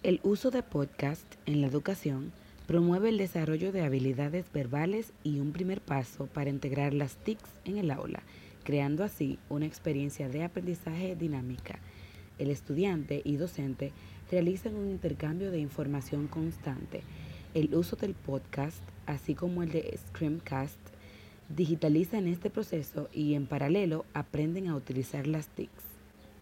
El uso de podcast en la educación promueve el desarrollo de habilidades verbales y un primer paso para integrar las TICs en el aula, creando así una experiencia de aprendizaje dinámica. El estudiante y docente realizan un intercambio de información constante. El uso del podcast, así como el de Screencast, digitalizan este proceso y en paralelo aprenden a utilizar las TICs.